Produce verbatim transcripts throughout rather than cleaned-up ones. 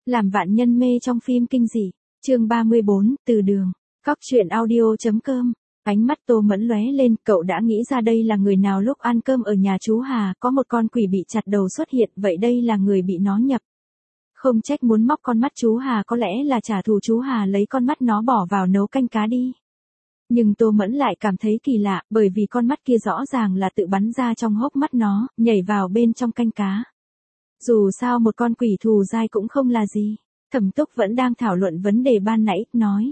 Làm vạn nhân mê trong phim kinh dị. Chương ba mươi bốn, từ đường. Cóc truyện audio chấm com. Ánh mắt Tô Mẫn lóe lên, cậu đã nghĩ ra đây là người nào. Lúc ăn cơm ở nhà chú Hà, có một con quỷ bị chặt đầu xuất hiện, vậy đây là người bị nó nhập. Không trách muốn móc con mắt chú Hà, có lẽ là trả thù chú Hà lấy con mắt nó bỏ vào nấu canh cá đi. Nhưng Tô Mẫn lại cảm thấy kỳ lạ, bởi vì con mắt kia rõ ràng là tự bắn ra trong hốc mắt nó, nhảy vào bên trong canh cá. Dù sao một con quỷ thù dai cũng không là gì. Thẩm Túc vẫn đang thảo luận vấn đề ban nãy, nói.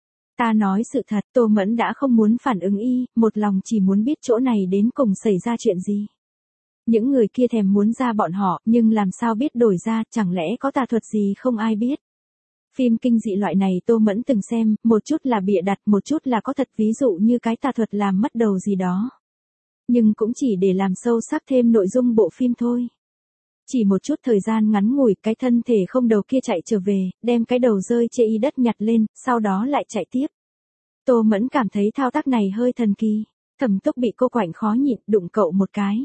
Ta nói sự thật, Tô Mẫn đã không muốn phản ứng y, một lòng chỉ muốn biết chỗ này đến cùng xảy ra chuyện gì. Những người kia thèm muốn ra bọn họ, nhưng làm sao biết đổi ra, chẳng lẽ có tà thuật gì không ai biết. Phim kinh dị loại này Tô Mẫn từng xem, một chút là bịa đặt, một chút là có thật, ví dụ như cái tà thuật làm mất đầu gì đó. Nhưng cũng chỉ để làm sâu sắc thêm nội dung bộ phim thôi. Chỉ một chút thời gian ngắn ngủi, cái thân thể không đầu kia chạy trở về, đem cái đầu rơi chê y đất nhặt lên, sau đó lại chạy tiếp. Tô Mẫn cảm thấy thao tác này hơi thần kỳ. Thẩm Túc bị cô quạnh khó nhịn, đụng cậu một cái.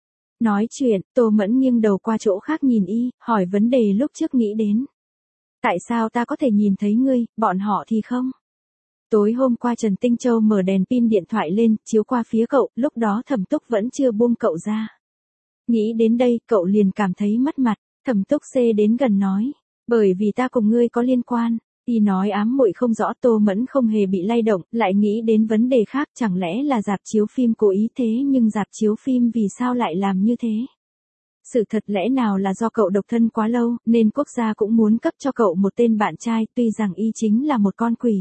Nói chuyện, Tô Mẫn nghiêng đầu qua chỗ khác nhìn y, hỏi vấn đề lúc trước nghĩ đến. Tại sao ta có thể nhìn thấy ngươi, bọn họ thì không? Tối hôm qua Trần Tinh Châu mở đèn pin điện thoại lên, chiếu qua phía cậu, lúc đó Thẩm Túc vẫn chưa buông cậu ra. Nghĩ đến đây, cậu liền cảm thấy mất mặt. Thẩm Túc xê đến gần nói. Bởi vì ta cùng ngươi có liên quan. Y nói ám muội không rõ. Tô Mẫn không hề bị lay động, lại nghĩ đến vấn đề khác. Chẳng lẽ là rạp chiếu phim cố ý thế, nhưng rạp chiếu phim vì sao lại làm như thế? Sự thật lẽ nào là do cậu độc thân quá lâu, nên quốc gia cũng muốn cấp cho cậu một tên bạn trai, tuy rằng y chính là một con quỷ.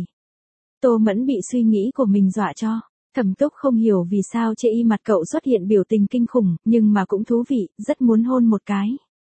Tô Mẫn bị suy nghĩ của mình dọa cho. Thẩm Túc không hiểu vì sao chê y mặt cậu xuất hiện biểu tình kinh khủng, nhưng mà cũng thú vị, rất muốn hôn một cái.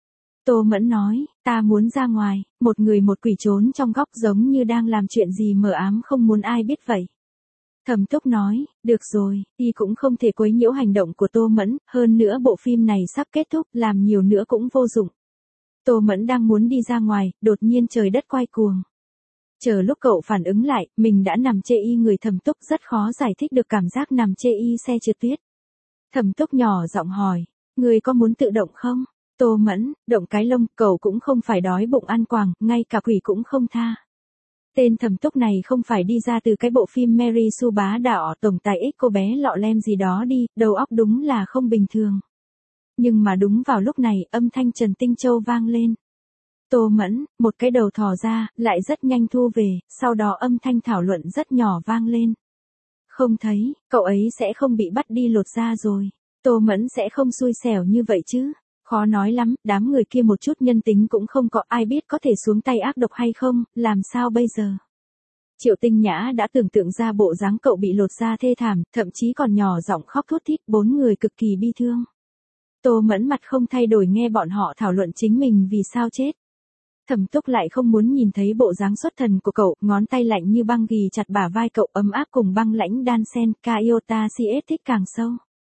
Tô Mẫn nói, ta muốn ra ngoài, một người một quỷ trốn trong góc giống như đang làm chuyện gì mờ ám không muốn ai biết vậy. Thẩm Túc nói, được rồi, y cũng không thể quấy nhiễu hành động của Tô Mẫn, hơn nữa bộ phim này sắp kết thúc, làm nhiều nữa cũng vô dụng. Tô Mẫn đang muốn đi ra ngoài, đột nhiên trời đất quay cuồng. Chờ lúc cậu phản ứng lại, mình đã nằm chê y người. Thẩm Túc rất khó giải thích được cảm giác nằm chê y xe trượt tuyết. Thẩm Túc nhỏ giọng hỏi, người có muốn tự động không? Tô Mẫn, động cái lông, cậu cũng không phải đói bụng ăn quàng, ngay cả quỷ cũng không tha. Tên Thẩm Túc này không phải đi ra từ cái bộ phim Mary Sue bá đạo tổng tài ích cô bé lọ lem gì đó đi, đầu óc đúng là không bình thường. Nhưng mà đúng vào lúc này, âm thanh Trần Tinh Châu vang lên. Tô Mẫn, một cái đầu thò ra, lại rất nhanh thu về, sau đó âm thanh thảo luận rất nhỏ vang lên. Không thấy, cậu ấy sẽ không bị bắt đi lột da rồi. Tô Mẫn sẽ không xui xẻo như vậy chứ. Khó nói lắm, đám người kia một chút nhân tính cũng không có, ai biết có thể xuống tay ác độc hay không, làm sao bây giờ? Triệu Tinh Nhã đã tưởng tượng ra bộ dáng cậu bị lột da thê thảm, thậm chí còn nhỏ giọng khóc thút thít, bốn người cực kỳ bi thương. Tô Mẫn mặt không thay đổi nghe bọn họ thảo luận chính mình vì sao chết. Thẩm Túc lại không muốn nhìn thấy bộ dáng xuất thần của cậu, ngón tay lạnh như băng ghì chặt bả vai cậu, ấm áp cùng băng lãnh đan sen, Kaiota xê ét thích càng sâu.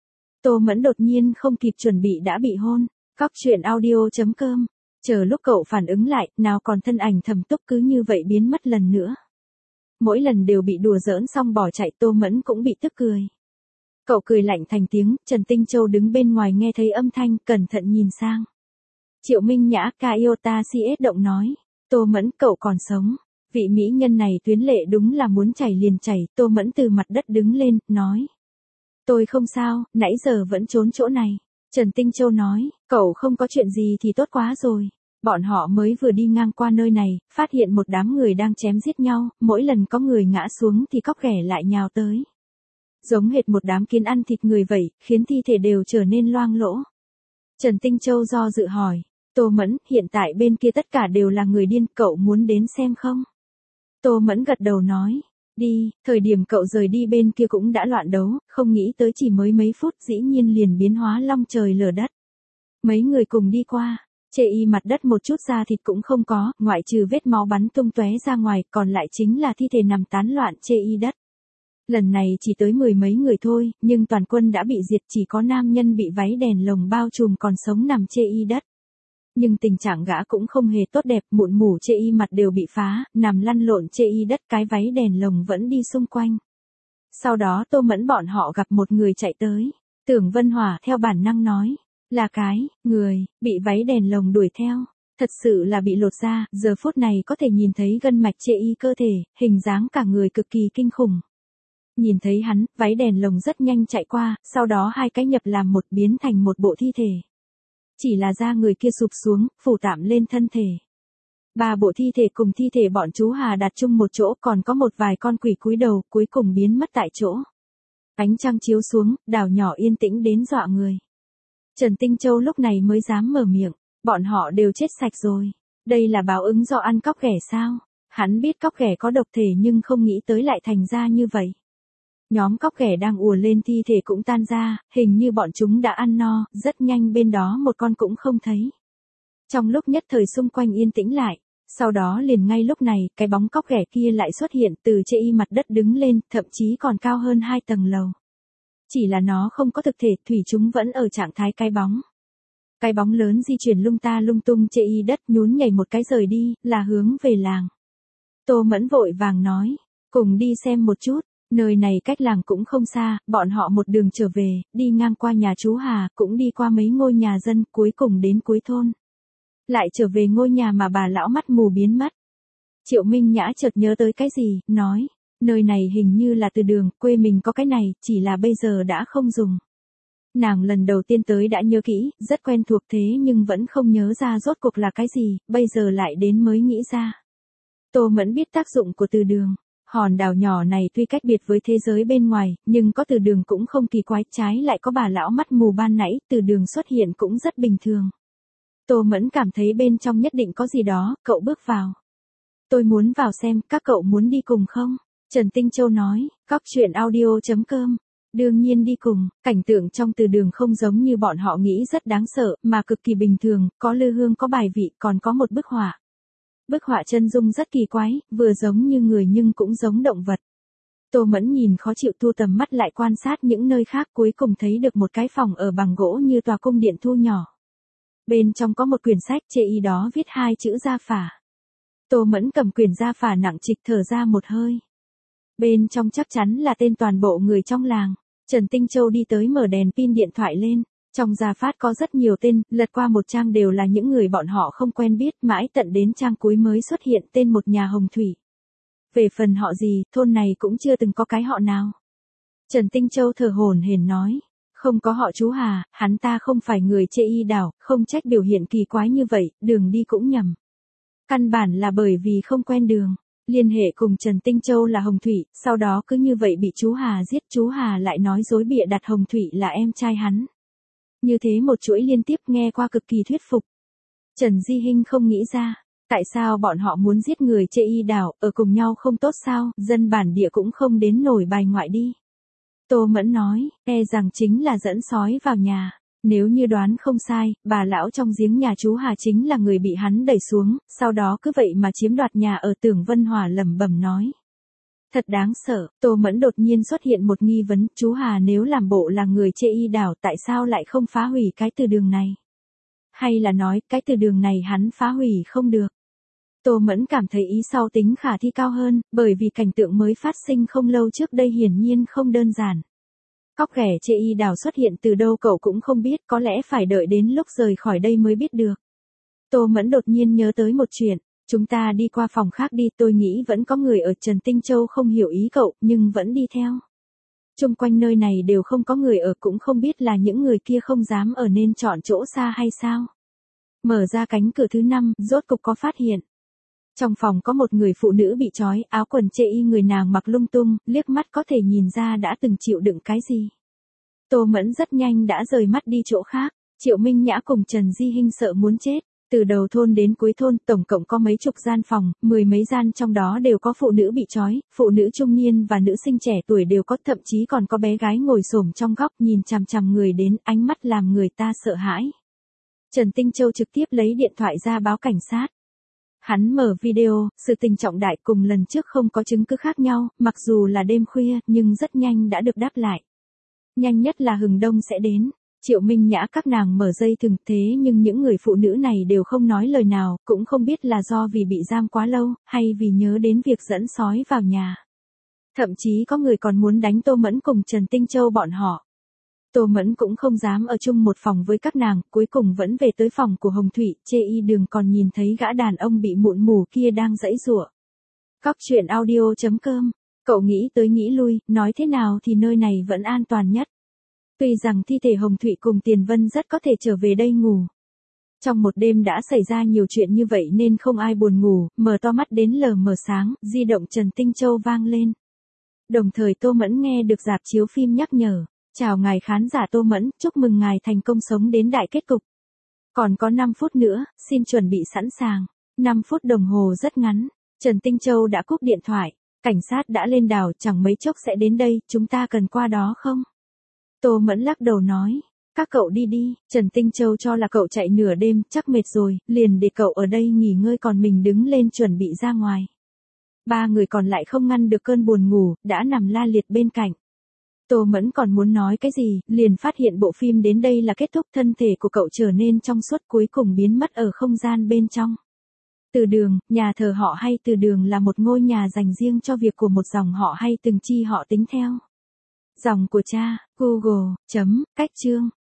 Tô Mẫn đột nhiên không kịp chuẩn bị đã bị hôn. Cóc truyện audio chấm com. Chờ lúc cậu phản ứng lại, nào còn thân ảnh Thẩm Túc cứ như vậy biến mất lần nữa. Mỗi lần đều bị đùa giỡn xong bỏ chạy, Tô Mẫn cũng bị tức cười. Cậu cười lạnh thành tiếng, Trần Tinh Châu đứng bên ngoài nghe thấy âm thanh, cẩn thận nhìn sang. Triệu Minh Nhã, Kaiota xê ét động nói, Tô Mẫn cậu còn sống. Vị mỹ nhân này tuyến lệ đúng là muốn chảy liền chảy. Tô Mẫn từ mặt đất đứng lên, nói. Tôi không sao, nãy giờ vẫn trốn chỗ này. Trần Tinh Châu nói, cậu không có chuyện gì thì tốt quá rồi. Bọn họ mới vừa đi ngang qua nơi này, phát hiện một đám người đang chém giết nhau, mỗi lần có người ngã xuống thì cóc ghẻ lại nhào tới. Giống hệt một đám kiến ăn thịt người vậy, khiến thi thể đều trở nên loang lỗ. Trần Tinh Châu do dự hỏi, Tô Mẫn, hiện tại bên kia tất cả đều là người điên, cậu muốn đến xem không? Tô Mẫn gật đầu nói, đi, thời điểm cậu rời đi bên kia cũng đã loạn đấu, không nghĩ tới chỉ mới mấy phút dĩ nhiên liền biến hóa long trời lở đất. Mấy người cùng đi qua, chê y mặt đất một chút da thịt cũng không có, ngoại trừ vết máu bắn tung tóe ra ngoài, còn lại chính là thi thể nằm tán loạn chê y đất. Lần này chỉ tới mười mấy người thôi, nhưng toàn quân đã bị diệt, chỉ có nam nhân bị váy đèn lồng bao trùm còn sống nằm chê y đất. Nhưng tình trạng gã cũng không hề tốt đẹp, mụn mủ chê y mặt đều bị phá, nằm lăn lộn chê y đất, cái váy đèn lồng vẫn đi xung quanh. Sau đó Tô Mẫn bọn họ gặp một người chạy tới. Tưởng Vân Hỏa theo bản năng nói, là cái, người, bị váy đèn lồng đuổi theo. Thật sự là bị lột da, giờ phút này có thể nhìn thấy gân mạch chê y cơ thể, hình dáng cả người cực kỳ kinh khủng. Nhìn thấy hắn, váy đèn lồng rất nhanh chạy qua, sau đó hai cái nhập làm một biến thành một bộ thi thể. Chỉ là da người kia sụp xuống, phủ tạm lên thân thể. Ba bộ thi thể cùng thi thể bọn chú Hà đặt chung một chỗ, còn có một vài con quỷ cúi đầu, cuối cùng biến mất tại chỗ. Ánh trăng chiếu xuống, đảo nhỏ yên tĩnh đến dọa người. Trần Tinh Châu lúc này mới dám mở miệng, bọn họ đều chết sạch rồi. Đây là báo ứng do ăn cóc ghẻ sao? Hắn biết cóc ghẻ có độc thể nhưng không nghĩ tới lại thành ra như vậy. Nhóm cóc ghẻ đang ùa lên thi thể cũng tan ra, hình như bọn chúng đã ăn no, rất nhanh bên đó một con cũng không thấy. Trong lúc nhất thời xung quanh yên tĩnh lại, sau đó liền ngay lúc này, cái bóng cóc ghẻ kia lại xuất hiện từ chê y mặt đất đứng lên, thậm chí còn cao hơn hai tầng lầu. Chỉ là nó không có thực thể, thủy chúng vẫn ở trạng thái cái bóng. Cái bóng lớn di chuyển lung ta lung tung chê y đất, nhún nhảy một cái rời đi, là hướng về làng. Tô Mẫn vội vàng nói, cùng đi xem một chút. Nơi này cách làng cũng không xa, bọn họ một đường trở về, đi ngang qua nhà chú Hà, cũng đi qua mấy ngôi nhà dân, cuối cùng đến cuối thôn. Lại trở về ngôi nhà mà bà lão mắt mù biến mất. Triệu Minh Nhã chợt nhớ tới cái gì, nói, nơi này hình như là từ đường, quê mình có cái này, chỉ là bây giờ đã không dùng. Nàng lần đầu tiên tới đã nhớ kỹ, rất quen thuộc thế nhưng vẫn không nhớ ra rốt cuộc là cái gì, bây giờ lại đến mới nghĩ ra. Tô Mẫn biết tác dụng của từ đường. Hòn đảo nhỏ này tuy cách biệt với thế giới bên ngoài, nhưng có từ đường cũng không kỳ quái, trái lại có bà lão mắt mù ban nãy, từ đường xuất hiện cũng rất bình thường. Tô Mẫn cảm thấy bên trong nhất định có gì đó, cậu bước vào. Tôi muốn vào xem, các cậu muốn đi cùng không? Trần Tinh Châu nói, cóc truyện audio chấm com. Đương nhiên đi cùng, cảnh tượng trong từ đường không giống như bọn họ nghĩ rất đáng sợ, mà cực kỳ bình thường, có lư hương có bài vị, còn có một bức họa. Bức họa chân dung rất kỳ quái, vừa giống như người nhưng cũng giống động vật. Tô Mẫn nhìn khó chịu thu tầm mắt lại quan sát những nơi khác, cuối cùng thấy được một cái phòng ở bằng gỗ như tòa cung điện thu nhỏ. Bên trong có một quyển sách chê y đó viết hai chữ gia phả. Tô Mẫn cầm quyển gia phả nặng trịch thở ra một hơi. Bên trong chắc chắn là tên toàn bộ người trong làng. Trần Tinh Châu đi tới mở đèn pin điện thoại lên. Trong gia phát có rất nhiều tên, lật qua một trang đều là những người bọn họ không quen biết, mãi tận đến trang cuối mới xuất hiện tên một nhà Hồng Thủy. Về phần họ gì, thôn này cũng chưa từng có cái họ nào. Trần Tinh Châu thở hổn hển nói, không có họ chú Hà, hắn ta không phải người chê y đảo, không trách biểu hiện kỳ quái như vậy, đường đi cũng nhầm. Căn bản là bởi vì không quen đường. Liên hệ cùng Trần Tinh Châu là Hồng Thủy, sau đó cứ như vậy bị chú Hà giết, chú Hà lại nói dối bịa đặt Hồng Thủy là em trai hắn. Như thế một chuỗi liên tiếp nghe qua cực kỳ thuyết phục. Trần Di Hinh không nghĩ ra, tại sao bọn họ muốn giết người chê y đảo, ở cùng nhau không tốt sao, dân bản địa cũng không đến nổi bài ngoại đi. Tô Mẫn nói, e rằng chính là dẫn sói vào nhà. Nếu như đoán không sai, bà lão trong giếng nhà chú Hà chính là người bị hắn đẩy xuống, sau đó cứ vậy mà chiếm đoạt nhà ở. Tưởng Vân Hòa lẩm bẩm nói. Thật đáng sợ, Tô Mẫn đột nhiên xuất hiện một nghi vấn, chú Hà nếu làm bộ là người chê y đảo tại sao lại không phá hủy cái từ đường này? Hay là nói, cái từ đường này hắn phá hủy không được? Tô Mẫn cảm thấy ý sau tính khả thi cao hơn, bởi vì cảnh tượng mới phát sinh không lâu trước đây hiển nhiên không đơn giản. Cóc ghẻ chê y đảo xuất hiện từ đâu cậu cũng không biết, có lẽ phải đợi đến lúc rời khỏi đây mới biết được. Tô Mẫn đột nhiên nhớ tới một chuyện. Chúng ta đi qua phòng khác đi, tôi nghĩ vẫn có người ở. Trần Tinh Châu không hiểu ý cậu, nhưng vẫn đi theo. Chung quanh nơi này đều không có người ở, cũng không biết là những người kia không dám ở nên chọn chỗ xa hay sao. Mở ra cánh cửa thứ năm, rốt cục có phát hiện. Trong phòng có một người phụ nữ bị trói, áo quần chê y người nàng mặc lung tung, liếc mắt có thể nhìn ra đã từng chịu đựng cái gì. Tô Mẫn rất nhanh đã rời mắt đi chỗ khác. Triệu Minh Nhã cùng Trần Di Hinh sợ muốn chết. Từ đầu thôn đến cuối thôn, tổng cộng có mấy chục gian phòng, mười mấy gian trong đó đều có phụ nữ bị trói, phụ nữ trung niên và nữ sinh trẻ tuổi đều có, thậm chí còn có bé gái ngồi xổm trong góc nhìn chằm chằm người đến, ánh mắt làm người ta sợ hãi. Trần Tinh Châu trực tiếp lấy điện thoại ra báo cảnh sát. Hắn mở video, sự tình trọng đại cùng lần trước không có chứng cứ khác nhau, mặc dù là đêm khuya, nhưng rất nhanh đã được đáp lại. Nhanh nhất là hừng đông sẽ đến. Triệu Minh Nhã các nàng mở dây thừng, thế nhưng những người phụ nữ này đều không nói lời nào, cũng không biết là do vì bị giam quá lâu, hay vì nhớ đến việc dẫn sói vào nhà. Thậm chí có người còn muốn đánh Tô Mẫn cùng Trần Tinh Châu bọn họ. Tô Mẫn cũng không dám ở chung một phòng với các nàng, cuối cùng vẫn về tới phòng của Hồng Thụy, chê y đường còn nhìn thấy gã đàn ông bị mụn mù kia đang giãy giụa. Cóc truyện audio chấm com, cậu nghĩ tới nghĩ lui, nói thế nào thì nơi này vẫn an toàn nhất. Tuy rằng thi thể Hồng Thụy cùng Tiền Vân rất có thể trở về đây ngủ. Trong một đêm đã xảy ra nhiều chuyện như vậy nên không ai buồn ngủ, mở to mắt đến lờ mờ sáng, di động Trần Tinh Châu vang lên. Đồng thời Tô Mẫn nghe được rạp chiếu phim nhắc nhở. Chào ngài khán giả Tô Mẫn, chúc mừng ngài thành công sống đến đại kết cục. Còn có năm phút nữa, xin chuẩn bị sẵn sàng. năm phút đồng hồ rất ngắn. Trần Tinh Châu đã cúp điện thoại. Cảnh sát đã lên đảo, chẳng mấy chốc sẽ đến đây, chúng ta cần qua đó không? Tô Mẫn lắc đầu nói. Các cậu đi đi, Trần Tinh Châu cho là cậu chạy nửa đêm, chắc mệt rồi, liền để cậu ở đây nghỉ ngơi còn mình đứng lên chuẩn bị ra ngoài. Ba người còn lại không ngăn được cơn buồn ngủ, đã nằm la liệt bên cạnh. Tô Mẫn còn muốn nói cái gì, liền phát hiện bộ phim đến đây là kết thúc, thân thể của cậu trở nên trong suốt cuối cùng biến mất ở không gian bên trong. Từ Đường, nhà thờ họ hay Từ Đường là một ngôi nhà dành riêng cho việc của một dòng họ hay từng chi họ tính theo. Dòng của cha, Google, chấm, cách chương.